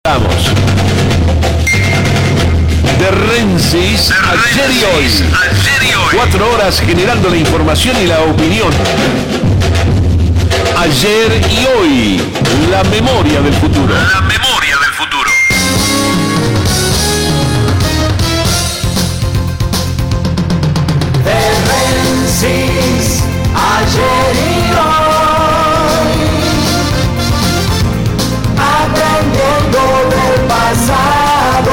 Vamos. De Rensis, ayer y hoy. 4 horas generando la información y la opinión. Ayer y hoy. La memoria del futuro. La memoria del futuro. De Rensis, ayer y hoy. Aprendiendo del pasado.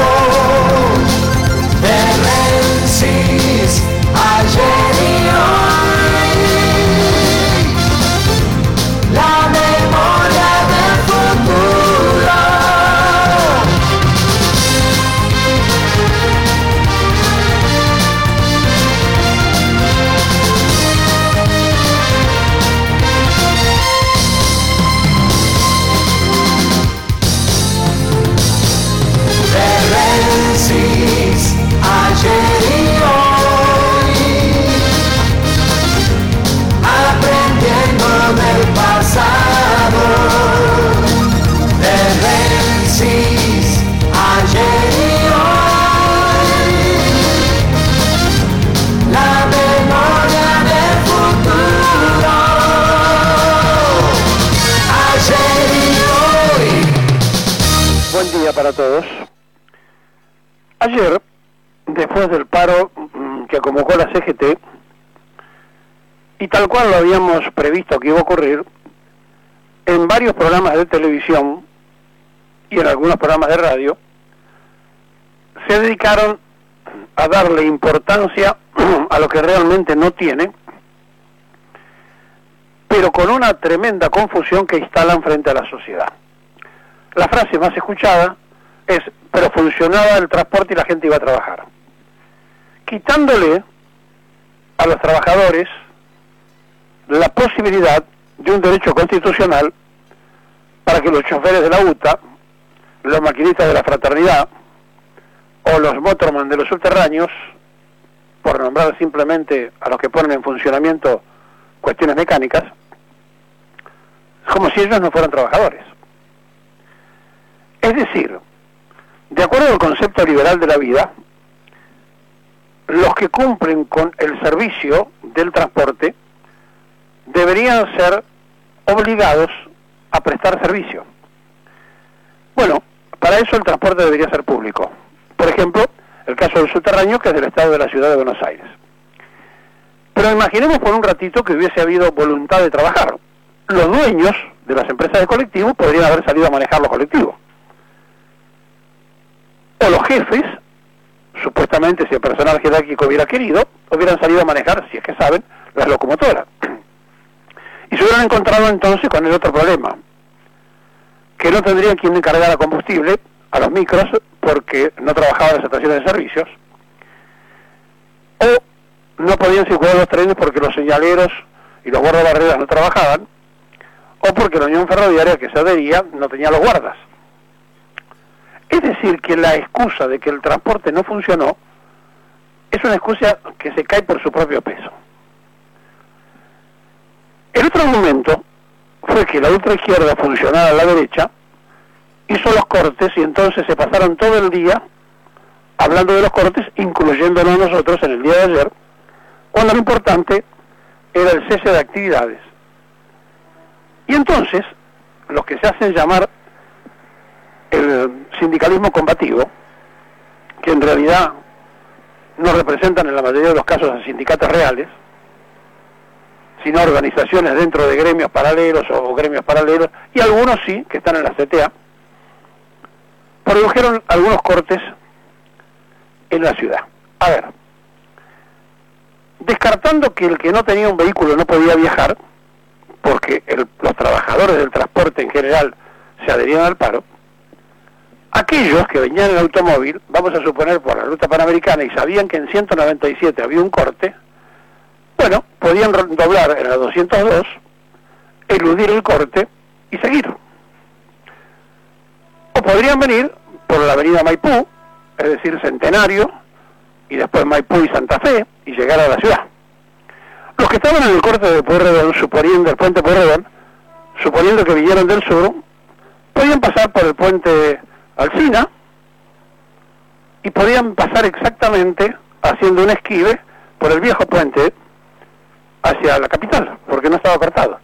De Rensis, ayer y hoy. La memoria del futuro. De Rensis, ayer y hoy, aprendiendo del pasado. De Rensis, ayer y hoy, la memoria del futuro. Ayer y hoy. Buen día para todos. Ayer, después del paro que convocó la CGT, y tal cual lo habíamos previsto que iba a ocurrir, en varios programas de televisión y en algunos programas de radio, se dedicaron a darle importancia a lo que realmente no tiene, pero con una tremenda confusión que instalan frente a la sociedad. La frase más escuchada es: pero funcionaba el transporte y la gente iba a trabajar, quitándole a los trabajadores la posibilidad de un derecho constitucional para que los choferes de la UTA, los maquinistas de la fraternidad o los motorman de los subterráneos, por nombrar simplemente a los que ponen en funcionamiento cuestiones mecánicas, como si ellos no fueran trabajadores. Es decir, de acuerdo al concepto liberal de la vida, los que cumplen con el servicio del transporte deberían ser obligados a prestar servicio. Bueno, para eso el transporte debería ser público. Por ejemplo, el caso del subterráneo, que es del Estado de la Ciudad de Buenos Aires. Pero imaginemos por un ratito que hubiese habido voluntad de trabajar. Los dueños de las empresas de colectivos podrían haber salido a manejar los colectivos. O los jefes, supuestamente si el personal jerárquico hubiera querido, hubieran salido a manejar, si es que saben, las locomotoras. Y se hubieran encontrado entonces con el otro problema, que no tendrían quien encargar combustible a los micros porque no trabajaban las estaciones de servicios, o no podían circular los trenes porque los señaleros y los guardabarreras no trabajaban, o porque la Unión Ferroviaria que se adhería no tenía los guardas. Es decir, que la excusa de que el transporte no funcionó es una excusa que se cae por su propio peso. El otro argumento fue que la ultraizquierda, funcionada a la derecha, hizo los cortes y entonces se pasaron todo el día hablando de los cortes, incluyéndonos a nosotros en el día de ayer, cuando lo importante era el cese de actividades. Y entonces, los que se hacen llamar el sindicalismo combativo, que en realidad no representan en la mayoría de los casos a sindicatos reales, sino organizaciones dentro de gremios paralelos o gremios paralelos, y algunos sí, que están en la CTA, produjeron algunos cortes en la ciudad. A ver, descartando que el que no tenía un vehículo no podía viajar, porque los trabajadores del transporte en general se adherían al paro, aquellos que venían en automóvil, vamos a suponer por la ruta panamericana, y sabían que en 197 había un corte, bueno, podían doblar en la 202, eludir el corte y seguir. O podrían venir por la avenida Maipú, es decir, Centenario, y después Maipú y Santa Fe, y llegar a la ciudad. Los que estaban en el corte de Pueyrredón, suponiendo el puente Pueyrredón, suponiendo que vinieron del sur, podían pasar por el puente Alsina y podían pasar exactamente haciendo un esquive por el viejo puente hacia la capital, porque no estaba cortado.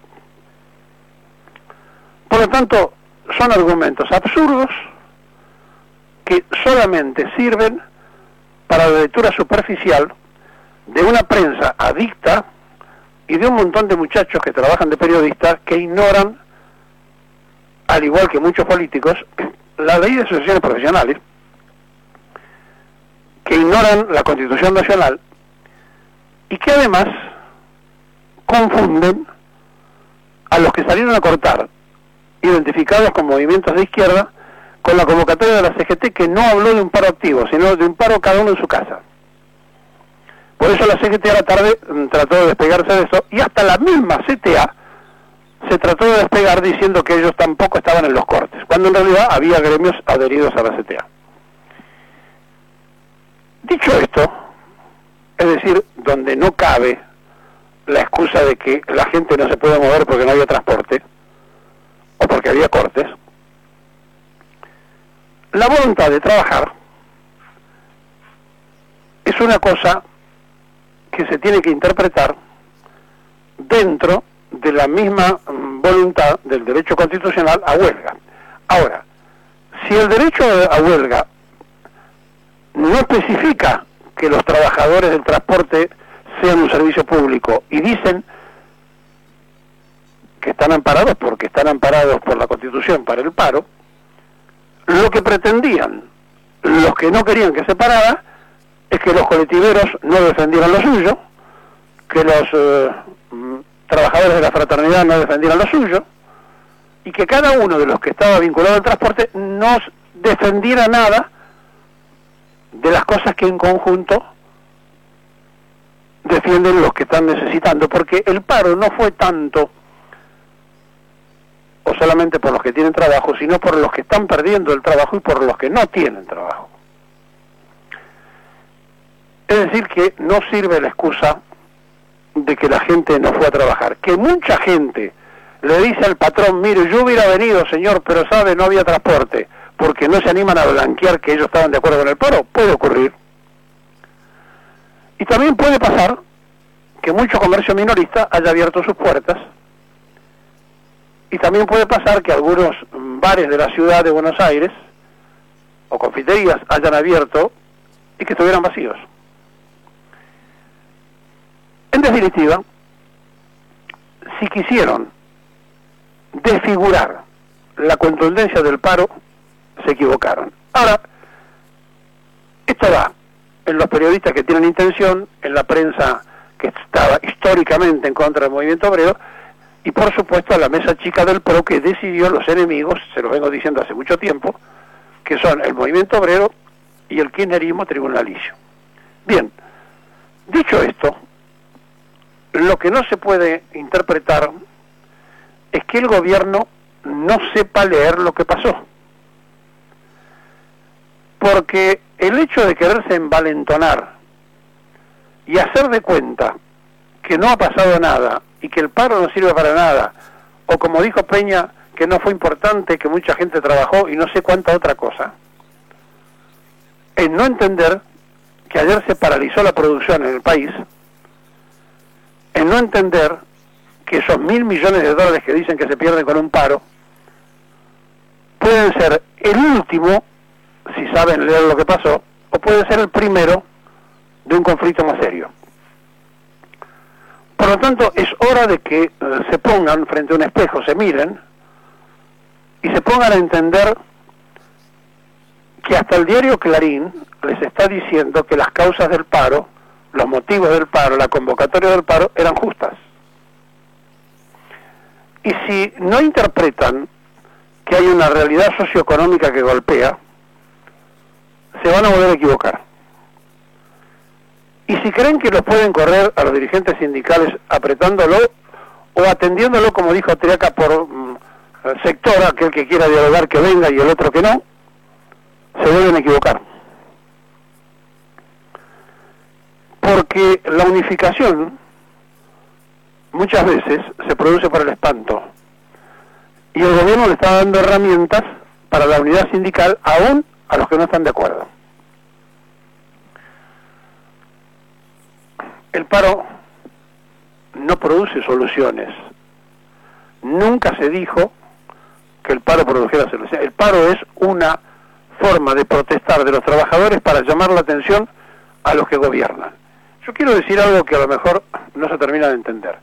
Por lo tanto, son argumentos absurdos que solamente sirven para la lectura superficial de una prensa adicta y de un montón de muchachos que trabajan de periodistas que ignoran, al igual que muchos políticos, la ley de asociaciones profesionales, que ignoran la Constitución Nacional y que además confunden a los que salieron a cortar, identificados con movimientos de izquierda, con la convocatoria de la CGT, que no habló de un paro activo, sino de un paro cada uno en su casa. Por eso la CGT a la tarde trató de despegarse de eso, y hasta la misma CTA se trató de despegar diciendo que ellos tampoco estaban en los cortes, cuando en realidad había gremios adheridos a la CTA. Dicho esto, es decir, donde no cabe la excusa de que la gente no se puede mover porque no había transporte, o porque había cortes, la voluntad de trabajar es una cosa que se tiene que interpretar dentro de la misma voluntad del derecho constitucional a huelga. Ahora, si el derecho a huelga no especifica que los trabajadores del transporte sean un servicio público y dicen que están amparados porque están amparados por la Constitución para el paro, lo que pretendían los que no querían que se parara es que los colectiveros no defendieran lo suyo, que los trabajadores de la fraternidad no defendieran lo suyo, y que cada uno de los que estaba vinculado al transporte no defendiera nada de las cosas que en conjunto defienden los que están necesitando, porque el paro no fue tanto o solamente por los que tienen trabajo, sino por los que están perdiendo el trabajo y por los que no tienen trabajo. Es decir, que no sirve la excusa de que la gente no fue a trabajar. Que mucha gente le dice al patrón, mire, yo hubiera venido, señor, pero sabe, no había transporte, porque no se animan a blanquear que ellos estaban de acuerdo con el paro, puede ocurrir. Y también puede pasar que mucho comercio minorista haya abierto sus puertas, y también puede pasar que algunos bares de la ciudad de Buenos Aires o confiterías hayan abierto y que estuvieran vacíos. En definitiva, si quisieron desfigurar la contundencia del paro, se equivocaron. Ahora, esto va en los periodistas que tienen intención, en la prensa que estaba históricamente en contra del movimiento obrero, y por supuesto a la mesa chica del PRO, que decidió los enemigos, se los vengo diciendo hace mucho tiempo, que son el movimiento obrero y el kirchnerismo tribunalicio. Bien, dicho esto, lo que no se puede interpretar es que el gobierno no sepa leer lo que pasó. Porque el hecho de quererse envalentonar y hacer de cuenta que no ha pasado nada y que el paro no sirve para nada, o como dijo Peña, que no fue importante, que mucha gente trabajó y no sé cuánta otra cosa, es no entender que ayer se paralizó la producción en el país, en no entender que esos 1.000 millones de dólares que dicen que se pierden con un paro pueden ser el último, si saben leer lo que pasó, o puede ser el primero de un conflicto más serio. Por lo tanto, es hora de que se pongan frente a un espejo, se miren y se pongan a entender que hasta el diario Clarín les está diciendo que las causas del paro, los motivos del paro, la convocatoria del paro eran justas. Y si no interpretan que hay una realidad socioeconómica que golpea, se van a volver a equivocar. Y si creen que los pueden correr a los dirigentes sindicales apretándolo o atendiéndolo, como dijo Triaca, por sector, aquel que quiera dialogar que venga y el otro que no, se vuelven a equivocar. Porque la unificación muchas veces se produce por el espanto, y el gobierno le está dando herramientas para la unidad sindical, aún a los que no están de acuerdo. El paro no produce soluciones. Nunca se dijo que el paro produjera soluciones. El paro es una forma de protestar de los trabajadores para llamar la atención a los que gobiernan. Yo quiero decir algo que a lo mejor no se termina de entender.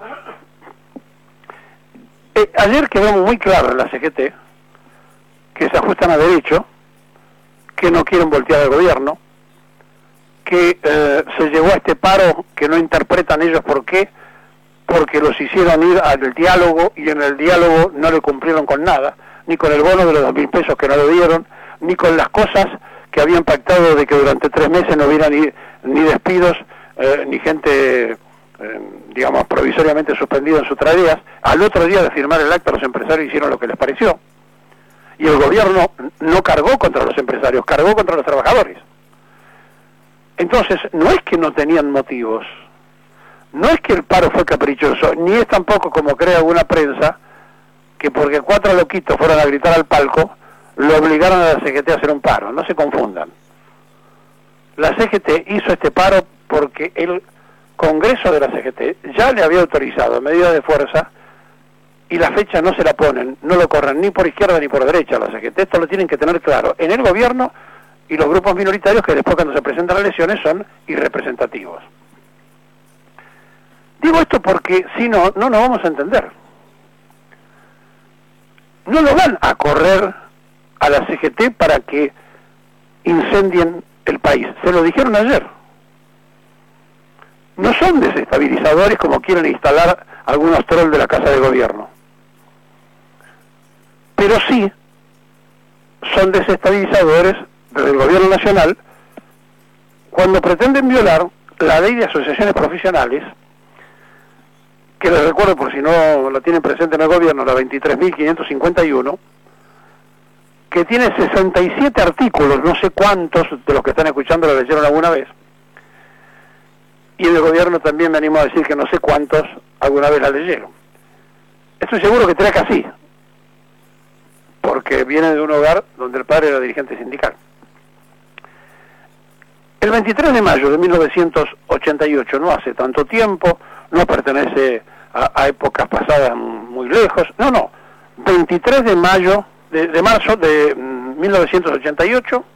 Ayer quedó muy claro en la CGT que se ajustan a derecho, que no quieren voltear al gobierno, que se llegó a este paro que no interpretan ellos por qué, porque los hicieron ir al diálogo y en el diálogo no le cumplieron con nada, ni con el bono de los 2.000 pesos que no lo dieron, ni con las cosas que habían pactado de que durante 3 meses no hubiera ni despidos, ni gente, digamos, provisoriamente suspendida en sus tareas. Al otro día de firmar el acta los empresarios hicieron lo que les pareció. Y el gobierno no cargó contra los empresarios, cargó contra los trabajadores. Entonces, no es que no tenían motivos, no es que el paro fue caprichoso, ni es tampoco como cree alguna prensa, que porque 4 loquitos fueron a gritar al palco, lo obligaron a la CGT a hacer un paro. No se confundan. La CGT hizo este paro porque el Congreso de la CGT ya le había autorizado medidas de fuerza y la fecha no se la ponen, no lo corren ni por izquierda ni por derecha la CGT. Esto lo tienen que tener claro en el gobierno y los grupos minoritarios que después cuando se presentan las elecciones son irrepresentativos. Digo esto porque si no, no nos vamos a entender. No lo van a correr a la CGT para que incendien el país. Se lo dijeron ayer. No son desestabilizadores como quieren instalar algunos trolls de la Casa de Gobierno. Pero sí son desestabilizadores del Gobierno Nacional cuando pretenden violar la ley de asociaciones profesionales, que les recuerdo por si no lo tienen presente en el Gobierno, la 23.551, que tiene 67 artículos, no sé cuántos de los que están escuchando lo leyeron alguna vez, y en el gobierno también me animo a decir que no sé cuántos alguna vez la leyeron. Estoy seguro que Treca sí, porque viene de un hogar donde el padre era dirigente sindical. El 23 de mayo de 1988, no hace tanto tiempo, no pertenece a épocas pasadas muy lejos, no, 23 de marzo de 1988,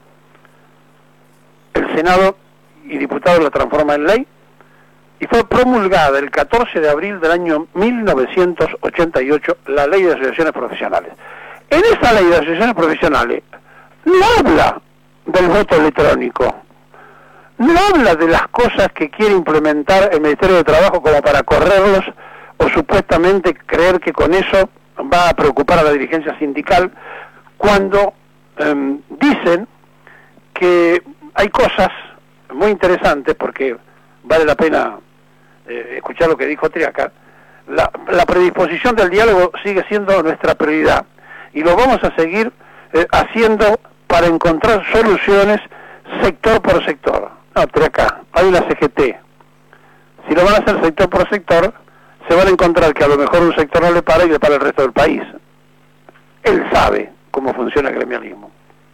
el Senado y diputados la transforma en ley y fue promulgada el 14 de abril del año 1988 la ley de asociaciones profesionales. En esa ley de asociaciones profesionales no habla del voto electrónico, no habla de las cosas que quiere implementar el Ministerio de Trabajo como para correrlos o supuestamente creer que con eso va a preocupar a la dirigencia sindical, cuando dicen que hay cosas muy interesantes, porque vale la pena escuchar lo que dijo Triaca. La predisposición del diálogo sigue siendo nuestra prioridad y lo vamos a seguir haciendo para encontrar soluciones sector por sector. No, Triaca, hay una CGT. Si lo van a hacer sector por sector, se van a encontrar que a lo mejor un sector no le para y le para el resto del país. Él sabe cómo funciona el gremialismo.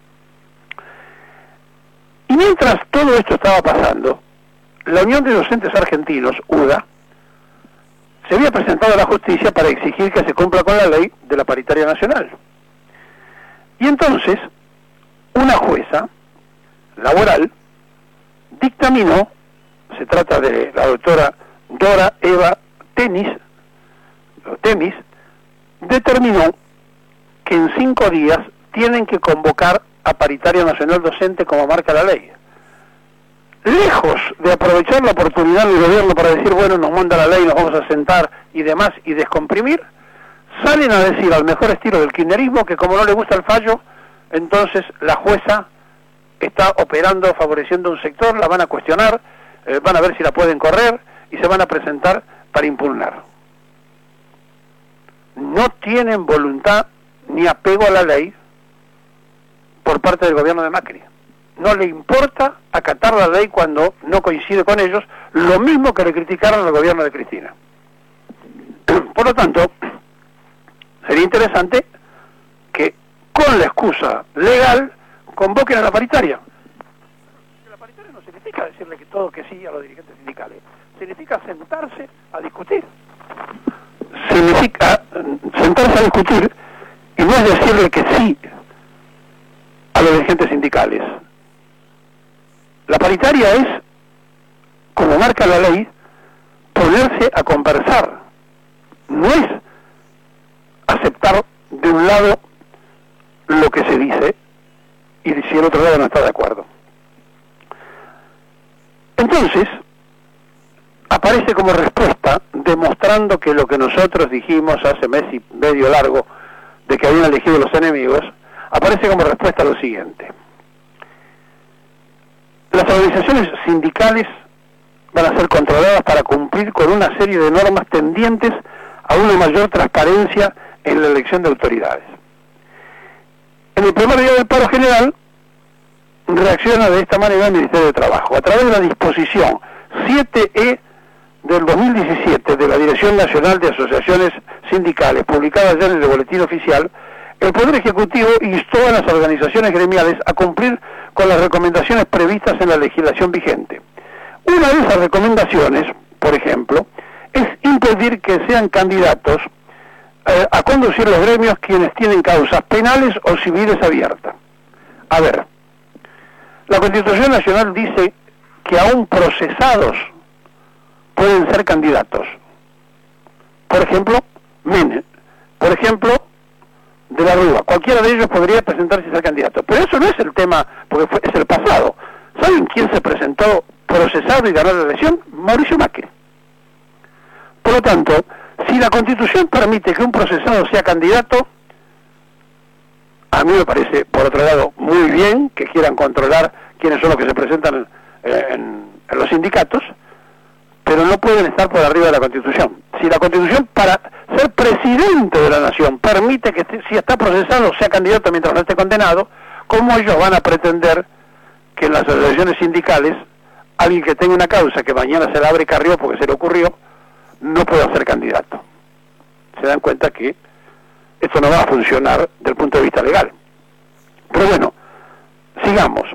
Y mientras todo esto estaba pasando, la Unión de Docentes Argentinos, UDA, se había presentado a la justicia para exigir que se cumpla con la ley de la paritaria nacional. Y entonces, una jueza laboral dictaminó, se trata de la doctora Dora Eva Temis, determinó que en 5 días tienen que convocar a paritaria nacional docente como marca la ley. Lejos de aprovechar la oportunidad del gobierno para decir, bueno, nos manda la ley, nos vamos a sentar y demás y descomprimir, salen a decir al mejor estilo del kirchnerismo que como no le gusta el fallo, entonces la jueza está operando, favoreciendo un sector, la van a cuestionar, van a ver si la pueden correr y se van a presentar para impugnar. No tienen voluntad ni apego a la ley por parte del gobierno de Macri. No le importa acatar la ley cuando no coincide con ellos, lo mismo que le criticaron al gobierno de Cristina. Por lo tanto, sería interesante que con la excusa legal, convoquen a la paritaria. La paritaria no significa decirle que todo que sí a los dirigentes sindicales, significa sentarse a discutir. Significa sentarse a discutir y no es decirle que sí a los dirigentes sindicales. La paritaria es, como marca la ley, ponerse a conversar. No es aceptar de un lado lo que se dice y si el otro lado no está de acuerdo. Entonces, aparece como respuesta, demostrando que lo que nosotros dijimos hace mes y medio largo, de que habían elegido los enemigos, aparece como respuesta a lo siguiente. Las organizaciones sindicales van a ser controladas para cumplir con una serie de normas tendientes a una mayor transparencia en la elección de autoridades. En el primer día del paro general, reacciona de esta manera el Ministerio de Trabajo. A través de la disposición 7E del 2017 de la Dirección Nacional de Asociaciones Sindicales, publicada ayer en el Boletín Oficial, el Poder Ejecutivo instó a las organizaciones gremiales a cumplir con las recomendaciones previstas en la legislación vigente. Una de esas recomendaciones, por ejemplo, es impedir que sean candidatos a conducir los gremios quienes tienen causas penales o civiles abiertas. A ver, la Constitución Nacional dice que aún procesados pueden ser candidatos. Por ejemplo, Menem, por ejemplo, de la Rúa. Cualquiera de ellos podría presentarse y ser candidato. Pero eso no es el tema, porque es el pasado. ¿Saben quién se presentó procesado y ganó la elección? Mauricio Macri. Por lo tanto, si la Constitución permite que un procesado sea candidato, a mí me parece, por otro lado, muy bien que quieran controlar quiénes son los que se presentan en los sindicatos, pero no pueden estar por arriba de la Constitución. Si la Constitución, para ser presidente de la nación, permite que si está procesado sea candidato mientras no esté condenado, ¿cómo ellos van a pretender que en las asociaciones sindicales alguien que tenga una causa que mañana se la abre Carrió porque se le ocurrió, no pueda ser candidato? Se dan cuenta que esto no va a funcionar desde el punto de vista legal. Pero bueno, sigamos.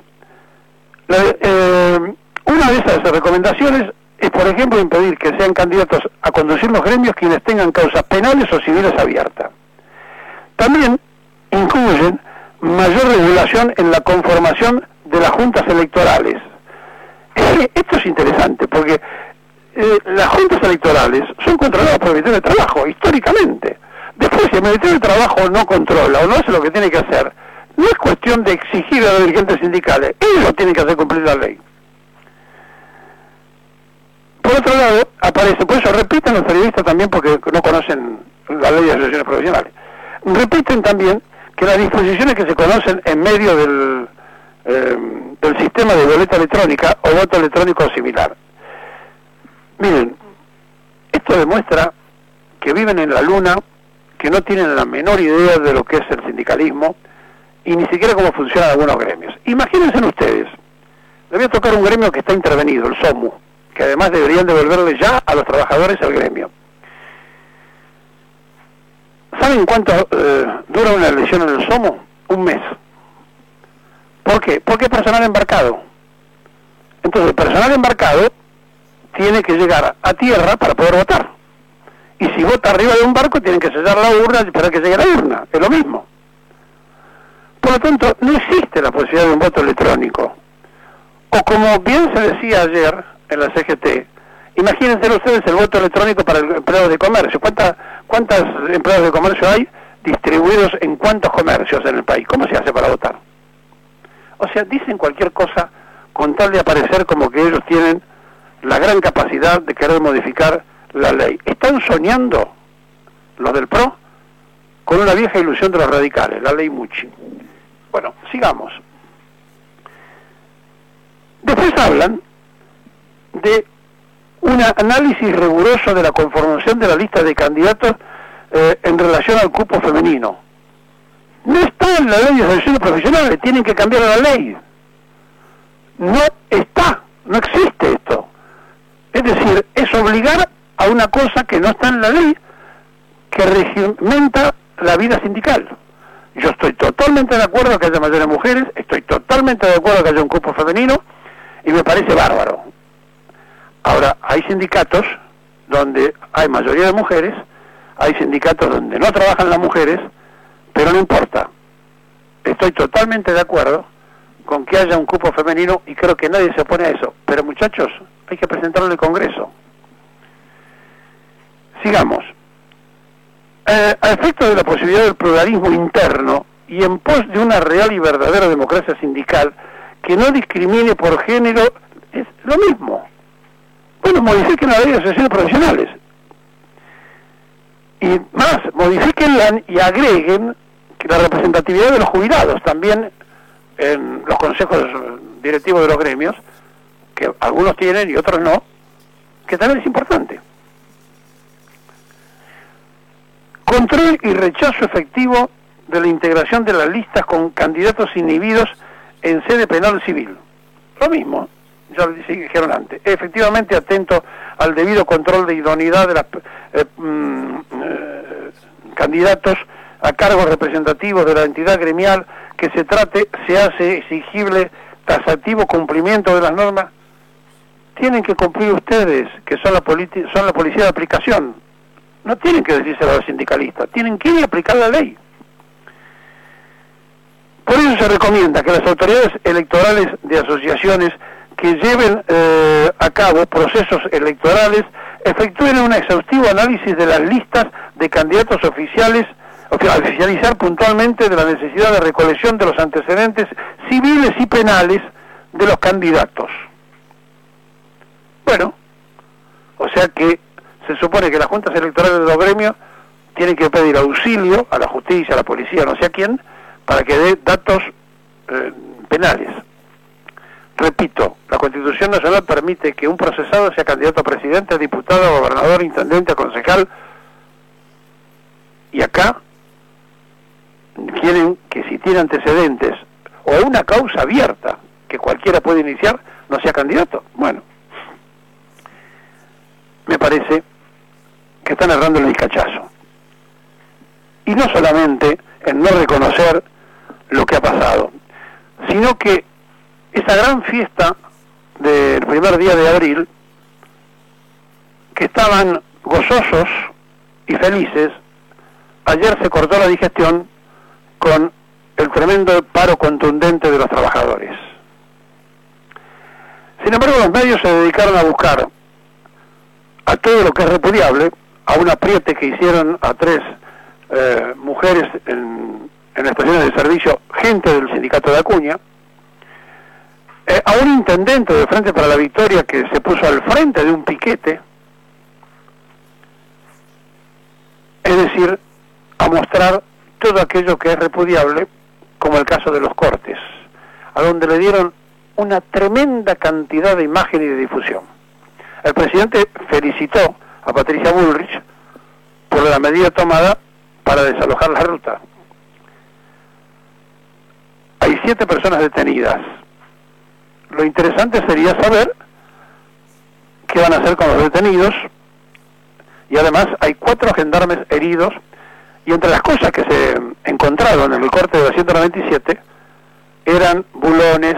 Una de esas recomendaciones es, por ejemplo, impedir que sean candidatos a conducir los gremios quienes tengan causas penales o civiles abiertas. También incluyen mayor regulación en la conformación de las juntas electorales. Esto es interesante porque las juntas electorales son controladas por el Ministerio de Trabajo, históricamente. Después, si el Ministerio de Trabajo no controla o no hace lo que tiene que hacer, no es cuestión de exigir a los dirigentes sindicales, ellos tienen que hacer cumplir la ley. Por otro lado, aparece, por eso repiten los periodistas también porque no conocen la ley de asociaciones profesionales, repiten también que las disposiciones que se conocen en medio del sistema de boleta electrónica o voto electrónico similar. Miren, esto demuestra que viven en la luna, que no tienen la menor idea de lo que es el sindicalismo y ni siquiera cómo funcionan algunos gremios. Imagínense ustedes, le voy a tocar un gremio que está intervenido, el SOMU, que además deberían devolverle ya a los trabajadores el gremio. ¿Saben cuánto dura una elección en el SOMU? Un mes. ¿Por qué? Porque es personal embarcado. Entonces, el personal embarcado tiene que llegar a tierra para poder votar. Y si vota arriba de un barco, tienen que sellar la urna y esperar que llegue la urna. Es lo mismo. Por lo tanto, no existe la posibilidad de un voto electrónico. O como bien se decía ayer en la CGT, imagínense ustedes el voto electrónico para el empleado de comercio. ¿Cuántos empleados de comercio hay distribuidos en cuántos comercios en el país? ¿Cómo se hace para votar? O sea, dicen cualquier cosa con tal de aparecer como que ellos tienen la gran capacidad de querer modificar la ley. Están soñando los del PRO con una vieja ilusión de los radicales, la ley Mucci. Bueno, sigamos. Después hablan de un análisis riguroso de la conformación de la lista de candidatos en relación al cupo femenino. No está en la ley de asociaciones profesionales, tienen que cambiar la ley. No está, no existe esto. Es decir, es obligar a una cosa que no está en la ley, que regimenta la vida sindical. Yo estoy totalmente de acuerdo que haya mayores mujeres, estoy totalmente de acuerdo que haya un cupo femenino, y me parece bárbaro. Ahora, hay sindicatos donde hay mayoría de mujeres, hay sindicatos donde no trabajan las mujeres, pero no importa. Estoy totalmente de acuerdo con que haya un cupo femenino y creo que nadie se opone a eso. Pero muchachos, hay que presentarlo en el Congreso. Sigamos. A efecto de la posibilidad del pluralismo interno y en pos de una real y verdadera democracia sindical que no discrimine por género, es lo mismo. Bueno, modifiquen la ley de asociaciones profesionales. Y más, modifíquenla y agreguen la representatividad de los jubilados también en los consejos directivos de los gremios, que algunos tienen y otros no, que también es importante. Control y rechazo efectivo de la integración de las listas con candidatos inhibidos en sede penal civil. Lo mismo, ya lo dijeron antes. Efectivamente atento al debido control de idoneidad de los candidatos a cargos representativos de la entidad gremial que se hace exigible taxativo cumplimiento de las normas. Tienen que cumplir ustedes, que son la policía de aplicación. No tienen que decírselo a los sindicalistas, tienen que ir a aplicar la ley. Por eso se recomienda que las autoridades electorales de asociaciones que lleven a cabo procesos electorales efectúen un exhaustivo análisis de las listas de candidatos oficiales, oficializar puntualmente de la necesidad de recolección de los antecedentes civiles y penales de los candidatos. Bueno, o sea que se supone que las juntas electorales de los gremios tienen que pedir auxilio a la justicia, a la policía, no sé a quién, para que dé datos penales. Repito, la Constitución Nacional permite que un procesado sea candidato a presidente, a diputado, a gobernador, intendente, a concejal, y acá quieren que si tiene antecedentes o una causa abierta que cualquiera puede iniciar, no sea candidato. Bueno, me parece que están errando en el cachazo. Y no solamente en no reconocer lo que ha pasado, sino que esa gran fiesta del primer día de abril, que estaban gozosos y felices, ayer se cortó la digestión con el tremendo paro contundente de los trabajadores. Sin embargo, los medios se dedicaron a buscar a todo lo que es repudiable, a un apriete que hicieron a 3 mujeres en estaciones de servicio, gente del sindicato de Acuña, a un intendente de Frente para la Victoria que se puso al frente de un piquete, es decir, a mostrar todo aquello que es repudiable, como el caso de los cortes, a donde le dieron una tremenda cantidad de imagen y de difusión. El presidente felicitó a Patricia Bullrich por la medida tomada para desalojar la ruta. Hay 7 personas detenidas. Lo interesante sería saber qué van a hacer con los detenidos, y además hay 4 gendarmes heridos, y entre las cosas que se encontraron en el corte de la 197 eran bulones,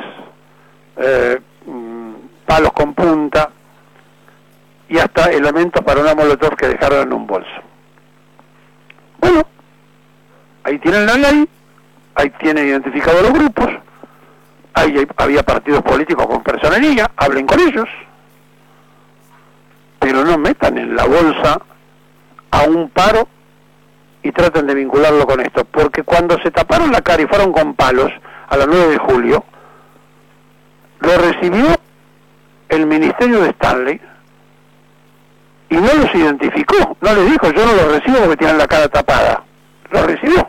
palos con punta y hasta elementos para una molotov que dejaron en un bolso. Bueno, ahí tienen la ley, ahí tienen identificados los grupos, ahí había partidos políticos con personería, hablen con ellos, pero no metan en la bolsa a un paro y traten de vincularlo con esto, porque cuando se taparon la cara y fueron con palos a las 9 de julio, lo recibió el Ministerio de Stanley y no los identificó, no les dijo yo no los recibo porque tienen la cara tapada, los recibió.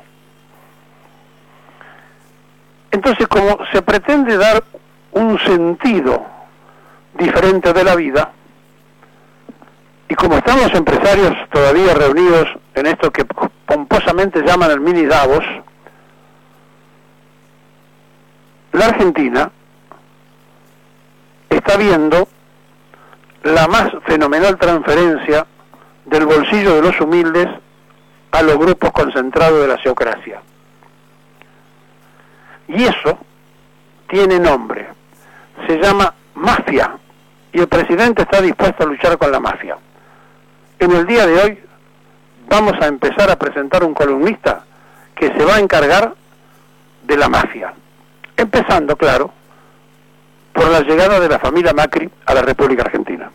Entonces, como se pretende dar un sentido diferente de la vida, y como están los empresarios todavía reunidos en esto que pomposamente llaman el mini Davos, la Argentina está viendo la más fenomenal transferencia del bolsillo de los humildes a los grupos concentrados de la geocracia. Y eso tiene nombre, se llama mafia, y el presidente está dispuesto a luchar con la mafia. En el día de hoy vamos a empezar a presentar un columnista que se va a encargar de la mafia, empezando, claro, por la llegada de la familia Macri a la República Argentina.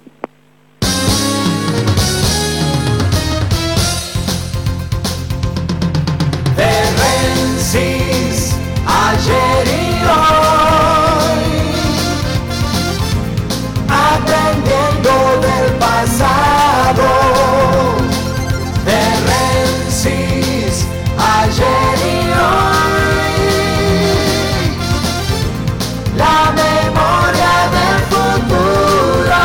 De Rensis, ayer y hoy, aprendiendo del pasado. De Rensis, ayer y hoy, la memoria del futuro.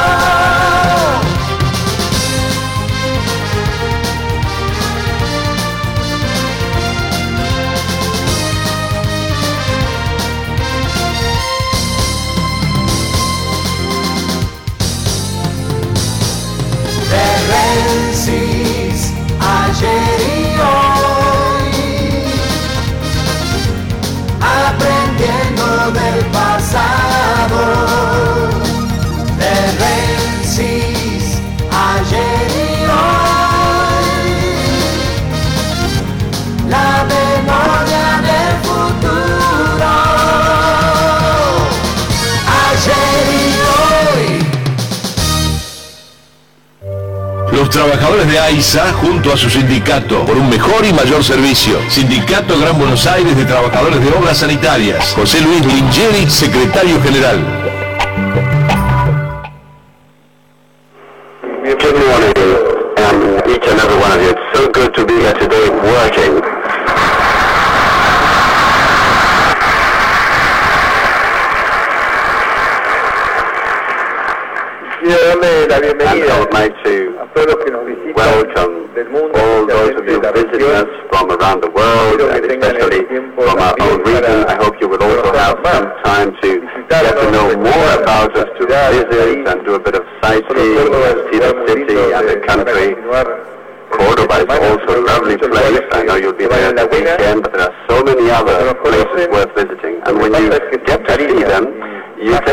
Rensis, ayer y hoy, aprendiendo del pasado. De Rensis, ayer y hoy, la memoria del futuro. Ayer y hoy. Los trabajadores de AISA, junto a su sindicato, por un mejor y mayor servicio. Sindicato Gran Buenos Aires de Trabajadores de Obras Sanitarias. José Luis Lingeri, secretario general. Good morning, each and every one of you. It's so good to be here today working. Darle la bienvenida I'd like to a todos los que nos visitan welcome del mundo, all those of you visiting us from around the world, and especially from our own region. I hope you will also have some time to get to know more about us, to visit and do a bit of sightseeing, see the city and the country. Cordoba is also a lovely place. I know you'll be there the weekend, but there are so many other places worth visiting. And when you get to see them, you take